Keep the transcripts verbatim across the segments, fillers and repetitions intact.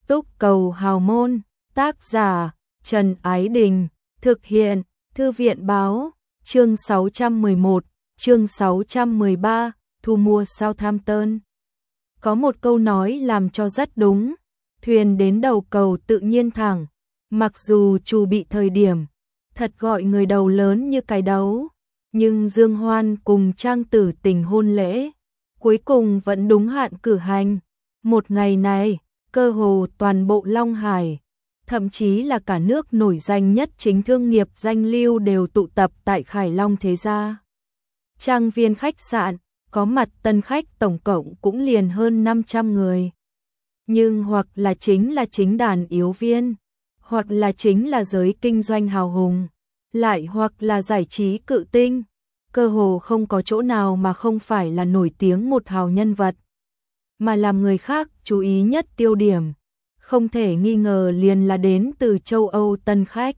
Túc Cầu Hào Môn, tác giả Trần Ái Đình, thực hiện Thư viện Báo, chương sáu trăm mười một, chương sáu trăm mười ba, thu mua Southampton. Có một câu nói làm cho rất đúng, thuyền đến đầu cầu tự nhiên thẳng, mặc dù chu bị thời điểm, thật gọi người đầu lớn như cái đấu, nhưng Dương Hoan cùng Trang Tử Tình hôn lễ, cuối cùng vẫn đúng hạn cử hành. Một ngày này, cơ hồ toàn bộ Long Hải, thậm chí là cả nước nổi danh nhất chính thương nghiệp danh lưu đều tụ tập tại Khải Long Thế Gia. Trang viên khách sạn, có mặt tân khách tổng cộng cũng liền hơn năm trăm người. Nhưng hoặc là chính là chính đàn yếu viên, hoặc là chính là giới kinh doanh hào hùng, lại hoặc là giải trí cự tinh, cơ hồ không có chỗ nào mà không phải là nổi tiếng một hào nhân vật, mà làm người khác chú ý nhất tiêu điểm, không thể nghi ngờ liền là đến từ châu Âu tân khách.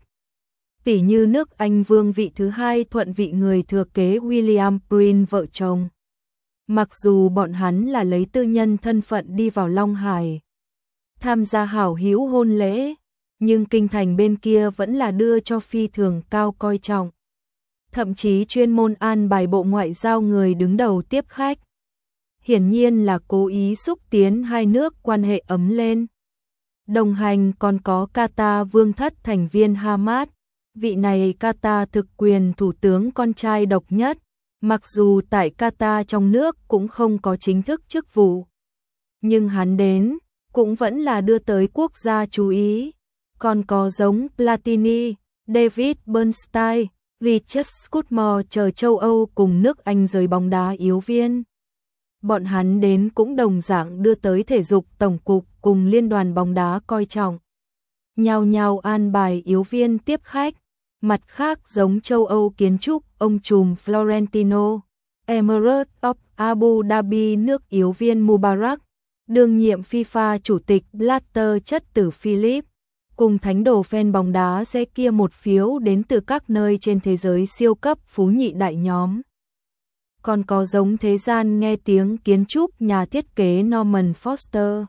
Tỷ như nước Anh vương vị thứ hai thuận vị người thừa kế William Prince vợ chồng. Mặc dù bọn hắn là lấy tư nhân thân phận đi vào Long Hải, tham gia hảo hữu hôn lễ, nhưng kinh thành bên kia vẫn là đưa cho phi thường cao coi trọng. Thậm chí chuyên môn an bài bộ ngoại giao người đứng đầu tiếp khách. Hiển nhiên là cố ý xúc tiến hai nước quan hệ ấm lên. Đồng hành còn có Qatar vương thất thành viên Hamad, vị này Qatar thực quyền thủ tướng con trai độc nhất, mặc dù tại Qatar trong nước cũng không có chính thức chức vụ. Nhưng hắn đến, cũng vẫn là đưa tới quốc gia chú ý. Còn có giống Platini, David Bernstein, Richard Scudmore chờ châu Âu cùng nước Anh giới bóng đá yếu viên. Bọn hắn đến cũng đồng dạng đưa tới thể dục tổng cục cùng liên đoàn bóng đá coi trọng. Nhao nhao an bài yếu viên tiếp khách. Mặt khác giống châu Âu kiến trúc, ông trùm Florentino, Emirates of Abu Dhabi nước yếu viên Mubarak, đương nhiệm FIFA chủ tịch Blatter chất tử Philip, cùng thánh đồ fan bóng đá sẽ kia một phiếu đến từ các nơi trên thế giới siêu cấp phú nhị đại nhóm. Còn có giống thế gian nghe tiếng kiến trúc nhà thiết kế Norman Foster,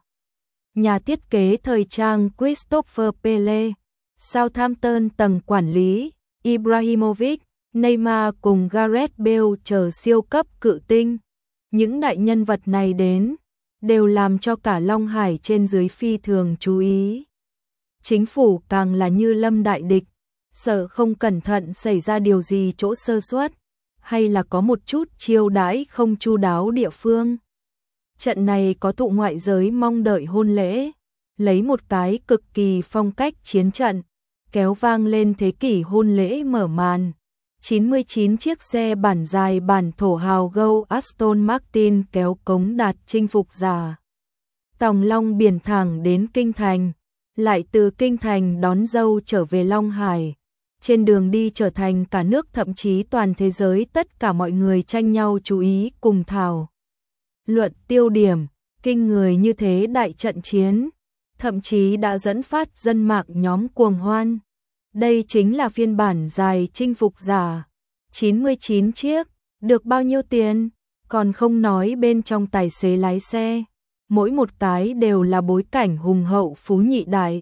nhà thiết kế thời trang Christopher Pele, Southampton tầng quản lý, Ibrahimovic, Neymar cùng Gareth Bale chờ siêu cấp cự tinh. Những đại nhân vật này đến, đều làm cho cả Long Hải trên dưới phi thường chú ý. Chính phủ càng là như lâm đại địch, sợ không cẩn thận xảy ra điều gì chỗ sơ suất, hay là có một chút chiêu đãi không chu đáo địa phương. Trận này có tụ ngoại giới mong đợi hôn lễ, lấy một cái cực kỳ phong cách chiến trận, kéo vang lên thế kỷ hôn lễ mở màn. chín mươi chín chiếc xe bản dài bản thổ hào gâu Aston Martin kéo cống đạt chinh phục giả. Tòng Long biển thẳng đến Kinh Thành, lại từ Kinh Thành đón dâu trở về Long Hải. Trên đường đi trở thành cả nước thậm chí toàn thế giới tất cả mọi người tranh nhau chú ý cùng thảo luận tiêu điểm, kinh người như thế đại trận chiến, thậm chí đã dẫn phát dân mạng nhóm cuồng hoan. Đây chính là phiên bản dài chinh phục giả, chín mươi chín chiếc, được bao nhiêu tiền, còn không nói bên trong tài xế lái xe, mỗi một cái đều là bối cảnh hùng hậu phú nhị đại.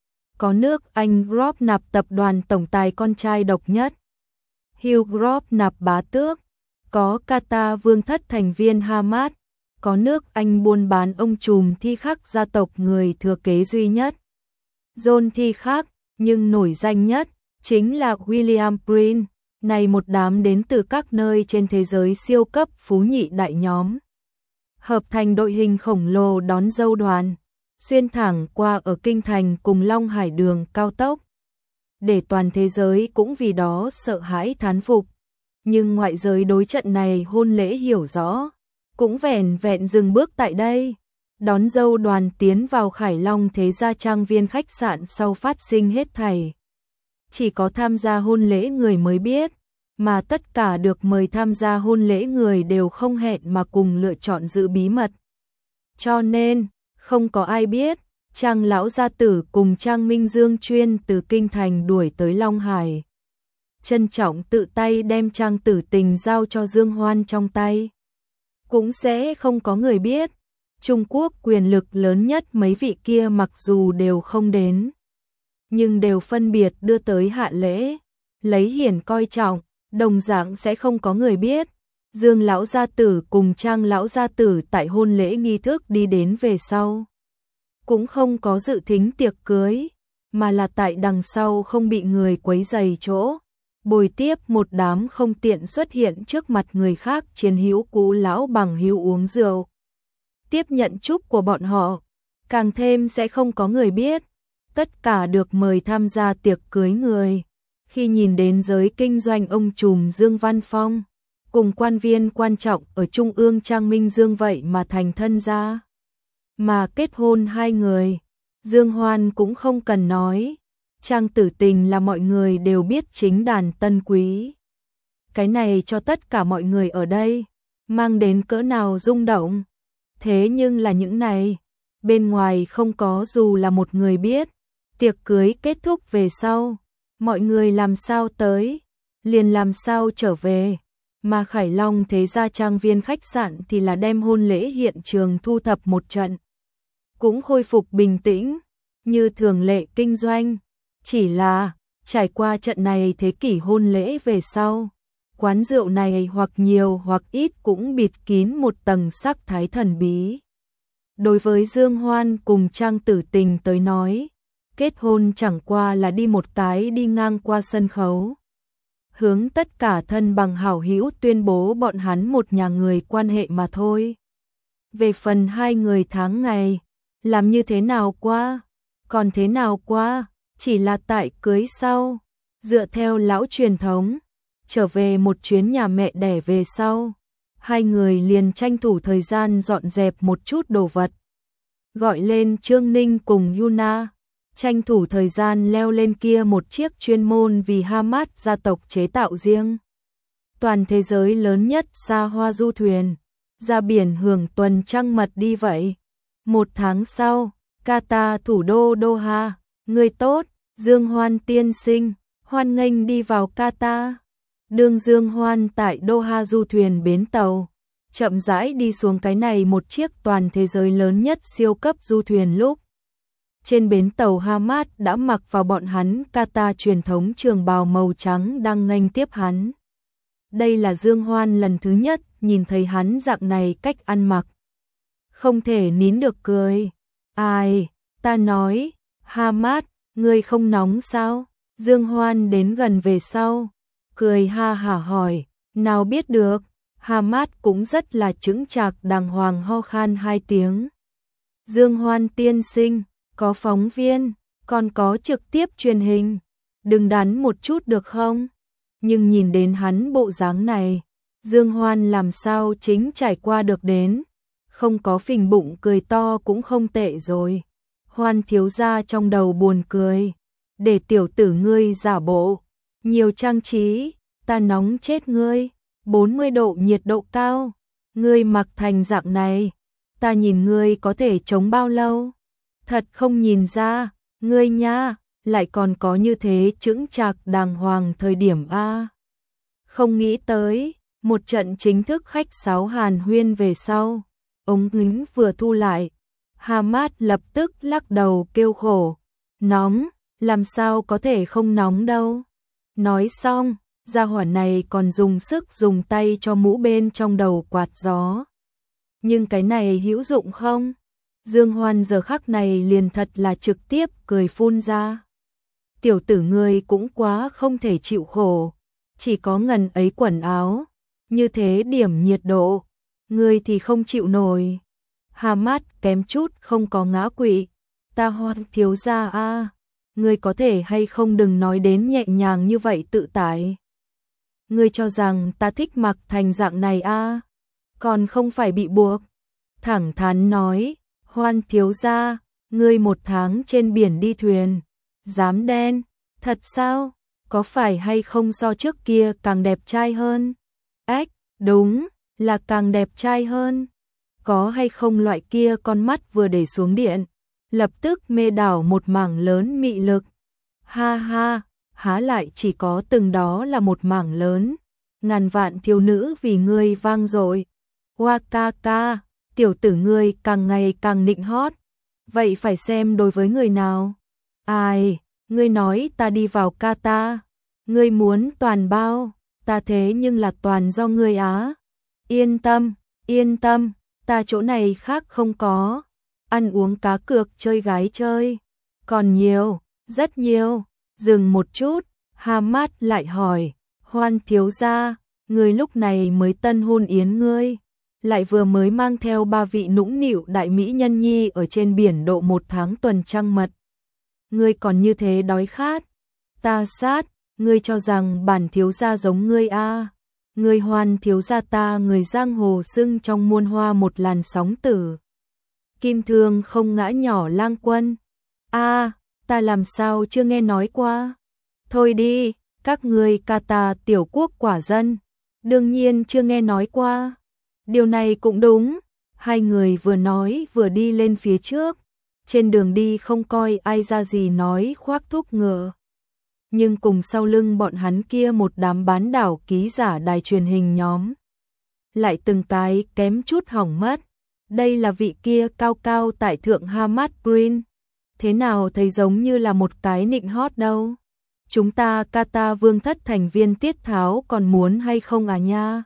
Có nước Anh Group nạp tập đoàn tổng tài con trai độc nhất, Hugh Group nạp bá tước, có Qatar vương thất thành viên Hamad, có nước Anh buôn bán ông trùm Thi Khắc gia tộc người thừa kế duy nhất, John Thi Khắc, nhưng nổi danh nhất chính là William Prince, này một đám đến từ các nơi trên thế giới siêu cấp phú nhị đại nhóm. Hợp thành đội hình khổng lồ đón dâu đoàn, xuyên thẳng qua ở Kinh Thành cùng Long Hải đường cao tốc. Để toàn thế giới cũng vì đó sợ hãi thán phục. Nhưng ngoại giới đối trận này hôn lễ hiểu rõ, cũng vẻn vẹn dừng bước tại đây. Đón dâu đoàn tiến vào Khải Long Thế Gia trang viên khách sạn sau phát sinh hết thảy. Chỉ có tham gia hôn lễ người mới biết, mà tất cả được mời tham gia hôn lễ người đều không hẹn mà cùng lựa chọn giữ bí mật. Cho nên, không có ai biết, Trang lão gia tử cùng Trang Minh Dương chuyên từ Kinh Thành đuổi tới Long Hải. Trân trọng tự tay đem Trang Tử Tình giao cho Dương Hoan trong tay. Cũng sẽ không có người biết, Trung Quốc quyền lực lớn nhất mấy vị kia mặc dù đều không đến, nhưng đều phân biệt đưa tới hạ lễ, lấy hiển coi trọng, đồng dạng sẽ không có người biết. Dương lão gia tử cùng Trang lão gia tử tại hôn lễ nghi thức đi đến về sau, cũng không có dự thính tiệc cưới, mà là tại đằng sau không bị người quấy rầy chỗ, bồi tiếp một đám không tiện xuất hiện trước mặt người khác chiến hữu cũ lão bằng hữu uống rượu. Tiếp nhận chúc của bọn họ, càng thêm sẽ không có người biết, tất cả được mời tham gia tiệc cưới người. Khi nhìn đến giới kinh doanh ông trùm Dương Văn Phong, cùng quan viên quan trọng ở Trung ương Trang Minh Dương vậy mà thành thân ra, mà kết hôn hai người, Dương Hoan cũng không cần nói, Trang Tử Tình là mọi người đều biết chính đàn tân quý. Cái này cho tất cả mọi người ở đây, mang đến cỡ nào rung động. Thế nhưng là những này, bên ngoài không có dù là một người biết, tiệc cưới kết thúc về sau, mọi người làm sao tới, liền làm sao trở về. Mà Khải Long thế gia trang viên khách sạn thì là đem hôn lễ hiện trường thu thập một trận, cũng khôi phục bình tĩnh, như thường lệ kinh doanh. Chỉ là, trải qua trận này thế kỷ hôn lễ về sau, quán rượu này hoặc nhiều hoặc ít cũng bịt kín một tầng sắc thái thần bí. Đối với Dương Hoan cùng Trang Tử Tình tới nói, kết hôn chẳng qua là đi một cái đi ngang qua sân khấu, hướng tất cả thân bằng hảo hữu tuyên bố bọn hắn một nhà người quan hệ mà thôi. Về phần hai người tháng ngày, làm như thế nào qua, còn thế nào qua, chỉ là tại cưới sau, dựa theo lão truyền thống, trở về một chuyến nhà mẹ đẻ về sau, hai người liền tranh thủ thời gian dọn dẹp một chút đồ vật, gọi lên Trương Ninh cùng Yuna, tranh thủ thời gian leo lên kia một chiếc chuyên môn vì Hamas gia tộc chế tạo riêng, toàn thế giới lớn nhất xa hoa du thuyền, ra biển hưởng tuần trăng mật đi vậy. Một tháng sau, Qatar thủ đô Doha, người tốt, Dương Hoan tiên sinh, hoan nghênh đi vào Qatar. Đường Dương Hoan tại Doha du thuyền bến tàu, chậm rãi đi xuống cái này một chiếc toàn thế giới lớn nhất siêu cấp du thuyền lúc. Trên bến tàu Hamas đã mặc vào bọn hắn Qatar truyền thống trường bào màu trắng đang nghênh tiếp hắn. Đây là Dương Hoan lần thứ nhất nhìn thấy hắn dạng này cách ăn mặc. Không thể nín được cười. Ai, ta nói, Hamas, ngươi không nóng sao? Dương Hoan đến gần về sau, cười ha hả hỏi, nào biết được. Hamas cũng rất là chững chạc đàng hoàng ho khan hai tiếng. Dương Hoan tiên sinh, có phóng viên, còn có trực tiếp truyền hình, đừng đắn một chút được không? Nhưng nhìn đến hắn bộ dáng này, Dương Hoan làm sao chính trải qua được đến, không có phình bụng cười to cũng không tệ rồi. Hoan thiếu gia trong đầu buồn cười, để tiểu tử ngươi giả bộ, nhiều trang trí, ta nóng chết ngươi, bốn mươi độ nhiệt độ cao, ngươi mặc thành dạng này, ta nhìn ngươi có thể chống bao lâu? Thật không nhìn ra, ngươi nha, lại còn có như thế chững chạc đàng hoàng thời điểm a. Không nghĩ tới, một trận chính thức khách sáo hàn huyên về sau, ống kính vừa thu lại, Hamas lập tức lắc đầu kêu khổ, nóng, làm sao có thể không nóng đâu. Nói xong, gia hỏa này còn dùng sức dùng tay cho mũ bên trong đầu quạt gió. Nhưng cái này hữu dụng không? Dương Hoan giờ khắc này liền thật là trực tiếp cười phun ra. Tiểu tử ngươi cũng quá không thể chịu khổ, chỉ có ngần ấy quần áo, như thế điểm nhiệt độ, ngươi thì không chịu nổi. Hamas kém chút không có ngã quỵ, ta Hoan thiếu gia a, ngươi có thể hay không đừng nói đến nhẹ nhàng như vậy tự tại. Ngươi cho rằng ta thích mặc thành dạng này a, còn không phải bị buộc. Thẳng thắn nói, Hoan thiếu gia, ngươi một tháng trên biển đi thuyền, dám đen, thật sao? Có phải hay không so trước kia càng đẹp trai hơn? Ếch, đúng, là càng đẹp trai hơn. Có hay không loại kia con mắt vừa để xuống điện, lập tức mê đảo một mảng lớn mị lực. Ha ha, há lại chỉ có từng đó là một mảng lớn, ngàn vạn thiếu nữ vì ngươi vang dội. Hoa ca ca, tiểu tử ngươi càng ngày càng nịnh hót. Vậy phải xem đối với người nào. Ai, ngươi nói ta đi vào Qatar, ngươi muốn toàn bao, ta thế nhưng là toàn do ngươi á. Yên tâm, yên tâm, ta chỗ này khác không có. Ăn uống cá cược chơi gái chơi. Còn nhiều, rất nhiều. Dừng một chút, Hamad lại hỏi, Hoan thiếu gia, ngươi lúc này mới tân hôn yến ngươi, lại vừa mới mang theo ba vị nũng nịu đại mỹ nhân nhi ở trên biển độ một tháng tuần trăng mật. Ngươi còn như thế đói khát, ta sát, ngươi cho rằng bản thiếu gia giống ngươi a? À. Ngươi Hoan thiếu gia ta người giang hồ xưng trong muôn hoa một làn sóng tử. Kim thương không ngã nhỏ lang quân. A, à, ta làm sao chưa nghe nói qua. Thôi đi, các ngươi Qatar tiểu quốc quả dân, đương nhiên chưa nghe nói qua. Điều này cũng đúng. Hai người vừa nói vừa đi lên phía trước. Trên đường đi không coi ai ra gì nói khoác thúc ngựa. Nhưng cùng sau lưng bọn hắn kia một đám bán đảo ký giả đài truyền hình nhóm. Lại từng cái kém chút hỏng mất. Đây là vị kia cao cao tại thượng Hamad Green. Thế nào thấy giống như là một cái nịnh hót đâu. Chúng ta Qatar vương thất thành viên Tiết Tháo còn muốn hay không à nha.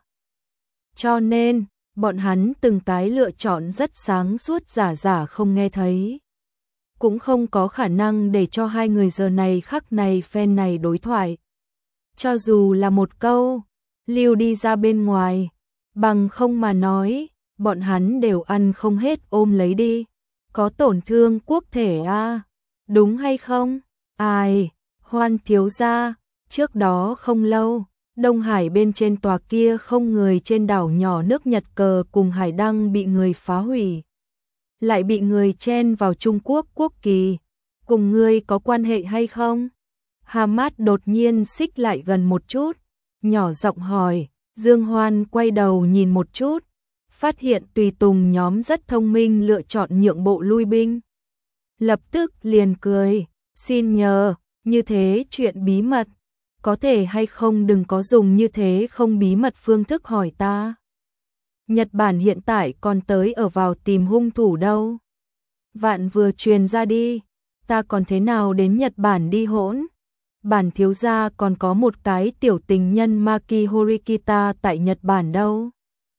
Cho nên, bọn hắn từng cái lựa chọn rất sáng suốt giả giả không nghe thấy. Cũng không có khả năng để cho hai người giờ này khắc này phen này đối thoại. Cho dù là một câu, lưu đi ra bên ngoài, bằng không mà nói, bọn hắn đều ăn không hết ôm lấy đi. Có tổn thương quốc thể a à? Đúng hay không? Ai, Hoan thiếu gia, trước đó không lâu, Đông Hải bên trên tòa kia không người trên đảo nhỏ nước Nhật cờ cùng hải đăng bị người phá hủy. Lại bị người chen vào Trung Quốc quốc kỳ, cùng ngươi có quan hệ hay không? Hamad đột nhiên xích lại gần một chút, nhỏ giọng hỏi. Dương Hoan quay đầu nhìn một chút, phát hiện tùy tùng nhóm rất thông minh lựa chọn nhượng bộ lui binh. Lập tức liền cười, xin nhờ, như thế chuyện bí mật, có thể hay không đừng có dùng như thế không bí mật phương thức hỏi ta. Nhật Bản hiện tại còn tới ở vào tìm hung thủ đâu. Vạn vừa truyền ra đi, ta còn thế nào đến Nhật Bản đi hỗn. Bản thiếu gia còn có một cái tiểu tình nhân Maki Horikita tại Nhật Bản đâu.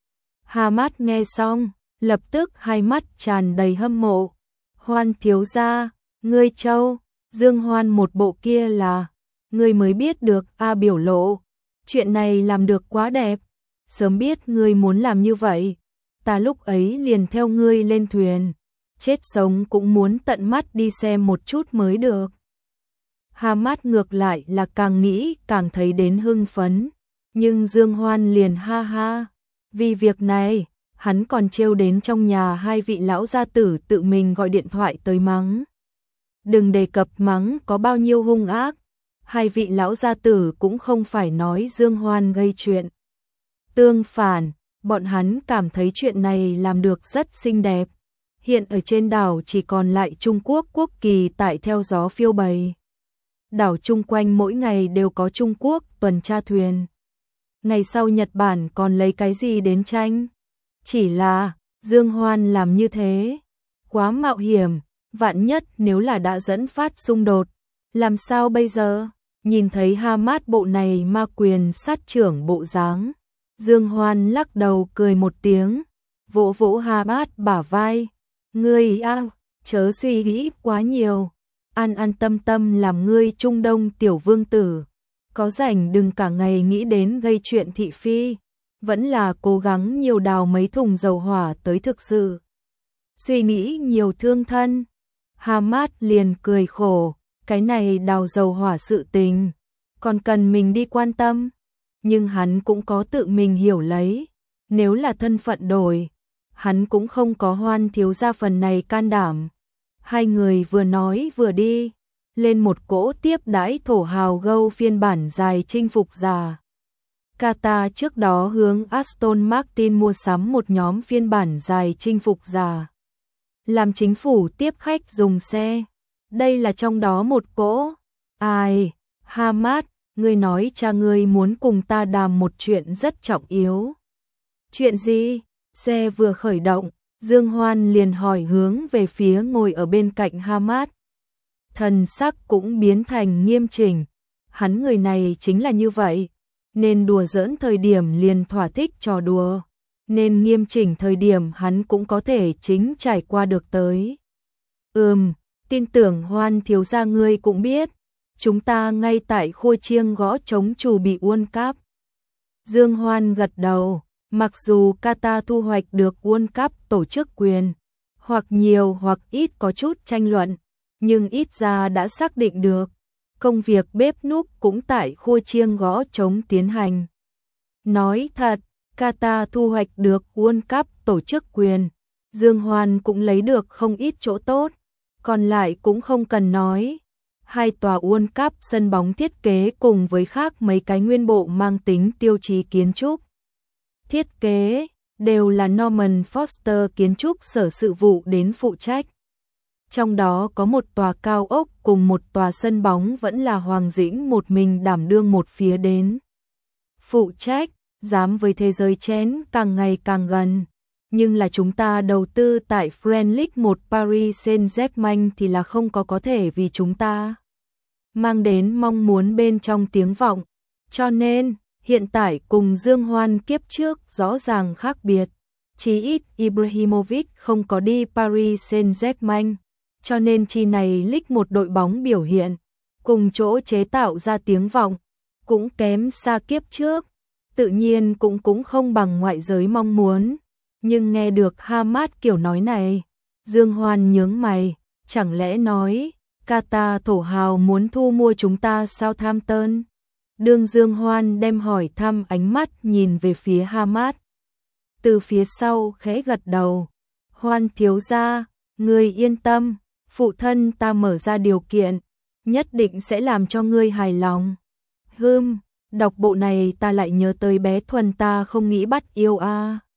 Hamad nghe xong, lập tức hai mắt tràn đầy hâm mộ. Hoan thiếu gia, ngươi châu, Dương Hoan một bộ kia là, ngươi mới biết được a biểu lộ. Chuyện này làm được quá đẹp. Sớm biết ngươi muốn làm như vậy, ta lúc ấy liền theo ngươi lên thuyền, chết sống cũng muốn tận mắt đi xem một chút mới được. Hamad ngược lại là càng nghĩ càng thấy đến hưng phấn, nhưng Dương Hoan liền ha ha, vì việc này, hắn còn trêu đến trong nhà hai vị lão gia tử tự mình gọi điện thoại tới mắng. Đừng đề cập mắng có bao nhiêu hung ác, hai vị lão gia tử cũng không phải nói Dương Hoan gây chuyện. Tương phản, bọn hắn cảm thấy chuyện này làm được rất xinh đẹp. Hiện ở trên đảo chỉ còn lại Trung Quốc quốc kỳ tại theo gió phiêu bày. Đảo chung quanh mỗi ngày đều có Trung Quốc tuần tra thuyền. Ngày sau Nhật Bản còn lấy cái gì đến tranh? Chỉ là, Dương Hoan làm như thế, quá mạo hiểm, vạn nhất nếu là đã dẫn phát xung đột, làm sao bây giờ? Nhìn thấy Hamad bộ này ma quyền sát trưởng bộ dáng, Dương Hoan lắc đầu cười một tiếng, vỗ vỗ Hamad bả vai, ngươi a, chớ suy nghĩ quá nhiều, an an tâm tâm làm ngươi Trung Đông tiểu vương tử, có rảnh đừng cả ngày nghĩ đến gây chuyện thị phi, vẫn là cố gắng nhiều đào mấy thùng dầu hỏa tới thực sự. Suy nghĩ nhiều thương thân. Hamad liền cười khổ, cái này đào dầu hỏa sự tình, còn cần mình đi quan tâm. Nhưng hắn cũng có tự mình hiểu lấy, nếu là thân phận đổi, hắn cũng không có Hoan thiếu gia phần này can đảm. Hai người vừa nói vừa đi, lên một cỗ tiếp đãi thổ hào gâu phiên bản dài chinh phục già. Qatar trước đó hướng Aston Martin mua sắm một nhóm phiên bản dài chinh phục già, làm chính phủ tiếp khách dùng xe. Đây là trong đó một cỗ. Ai, Hamad, ngươi nói cha ngươi muốn cùng ta đàm một chuyện rất trọng yếu. Chuyện gì? Xe vừa khởi động, Dương Hoan liền hỏi hướng về phía ngồi ở bên cạnh Hamad. Thần sắc cũng biến thành nghiêm chỉnh. Hắn người này chính là như vậy, nên đùa giỡn thời điểm liền thỏa thích trò đùa, nên nghiêm chỉnh thời điểm hắn cũng có thể chính trải qua được tới. Ừm, tin tưởng Hoan thiếu gia ngươi cũng biết, chúng ta ngay tại Khôi Chiêng gõ trống chủ bị World Cup. Dương Hoan gật đầu, mặc dù Qatar thu hoạch được World Cup tổ chức quyền, hoặc nhiều hoặc ít có chút tranh luận, nhưng ít ra đã xác định được, công việc bếp núc cũng tại Khôi Chiêng gõ trống tiến hành. Nói thật, Qatar thu hoạch được World Cup tổ chức quyền, Dương Hoan cũng lấy được không ít chỗ tốt, còn lại cũng không cần nói. Hai tòa World Cup sân bóng thiết kế cùng với khác mấy cái nguyên bộ mang tính tiêu chí kiến trúc. Thiết kế đều là Norman Foster kiến trúc sở sự vụ đến phụ trách. Trong đó có một tòa cao ốc cùng một tòa sân bóng vẫn là Hoàng Dĩnh một mình đảm đương một phía đến. Phụ trách, dám với thế giới chén càng ngày càng gần. Nhưng là chúng ta đầu tư tại French League một Paris Saint-Germain thì là không có có thể vì chúng ta mang đến mong muốn bên trong tiếng vọng. Cho nên, hiện tại cùng Dương Hoan kiếp trước rõ ràng khác biệt. Chí ít Ibrahimovic không có đi Paris Saint-Germain, cho nên chi này League một đội bóng biểu hiện, cùng chỗ chế tạo ra tiếng vọng, cũng kém xa kiếp trước, tự nhiên cũng cũng không bằng ngoại giới mong muốn. Nhưng nghe được Hamad kiểu nói này, Dương Hoan nhướng mày, chẳng lẽ nói, Qatar thổ hào muốn thu mua chúng ta Southampton? Đương Dương Hoan đem hỏi thăm ánh mắt nhìn về phía Hamad. Từ phía sau khẽ gật đầu, Hoan thiếu gia, ngươi yên tâm, phụ thân ta mở ra điều kiện, nhất định sẽ làm cho ngươi hài lòng. Hừm, đọc bộ này ta lại nhớ tới bé Thuần ta không nghĩ bắt yêu a.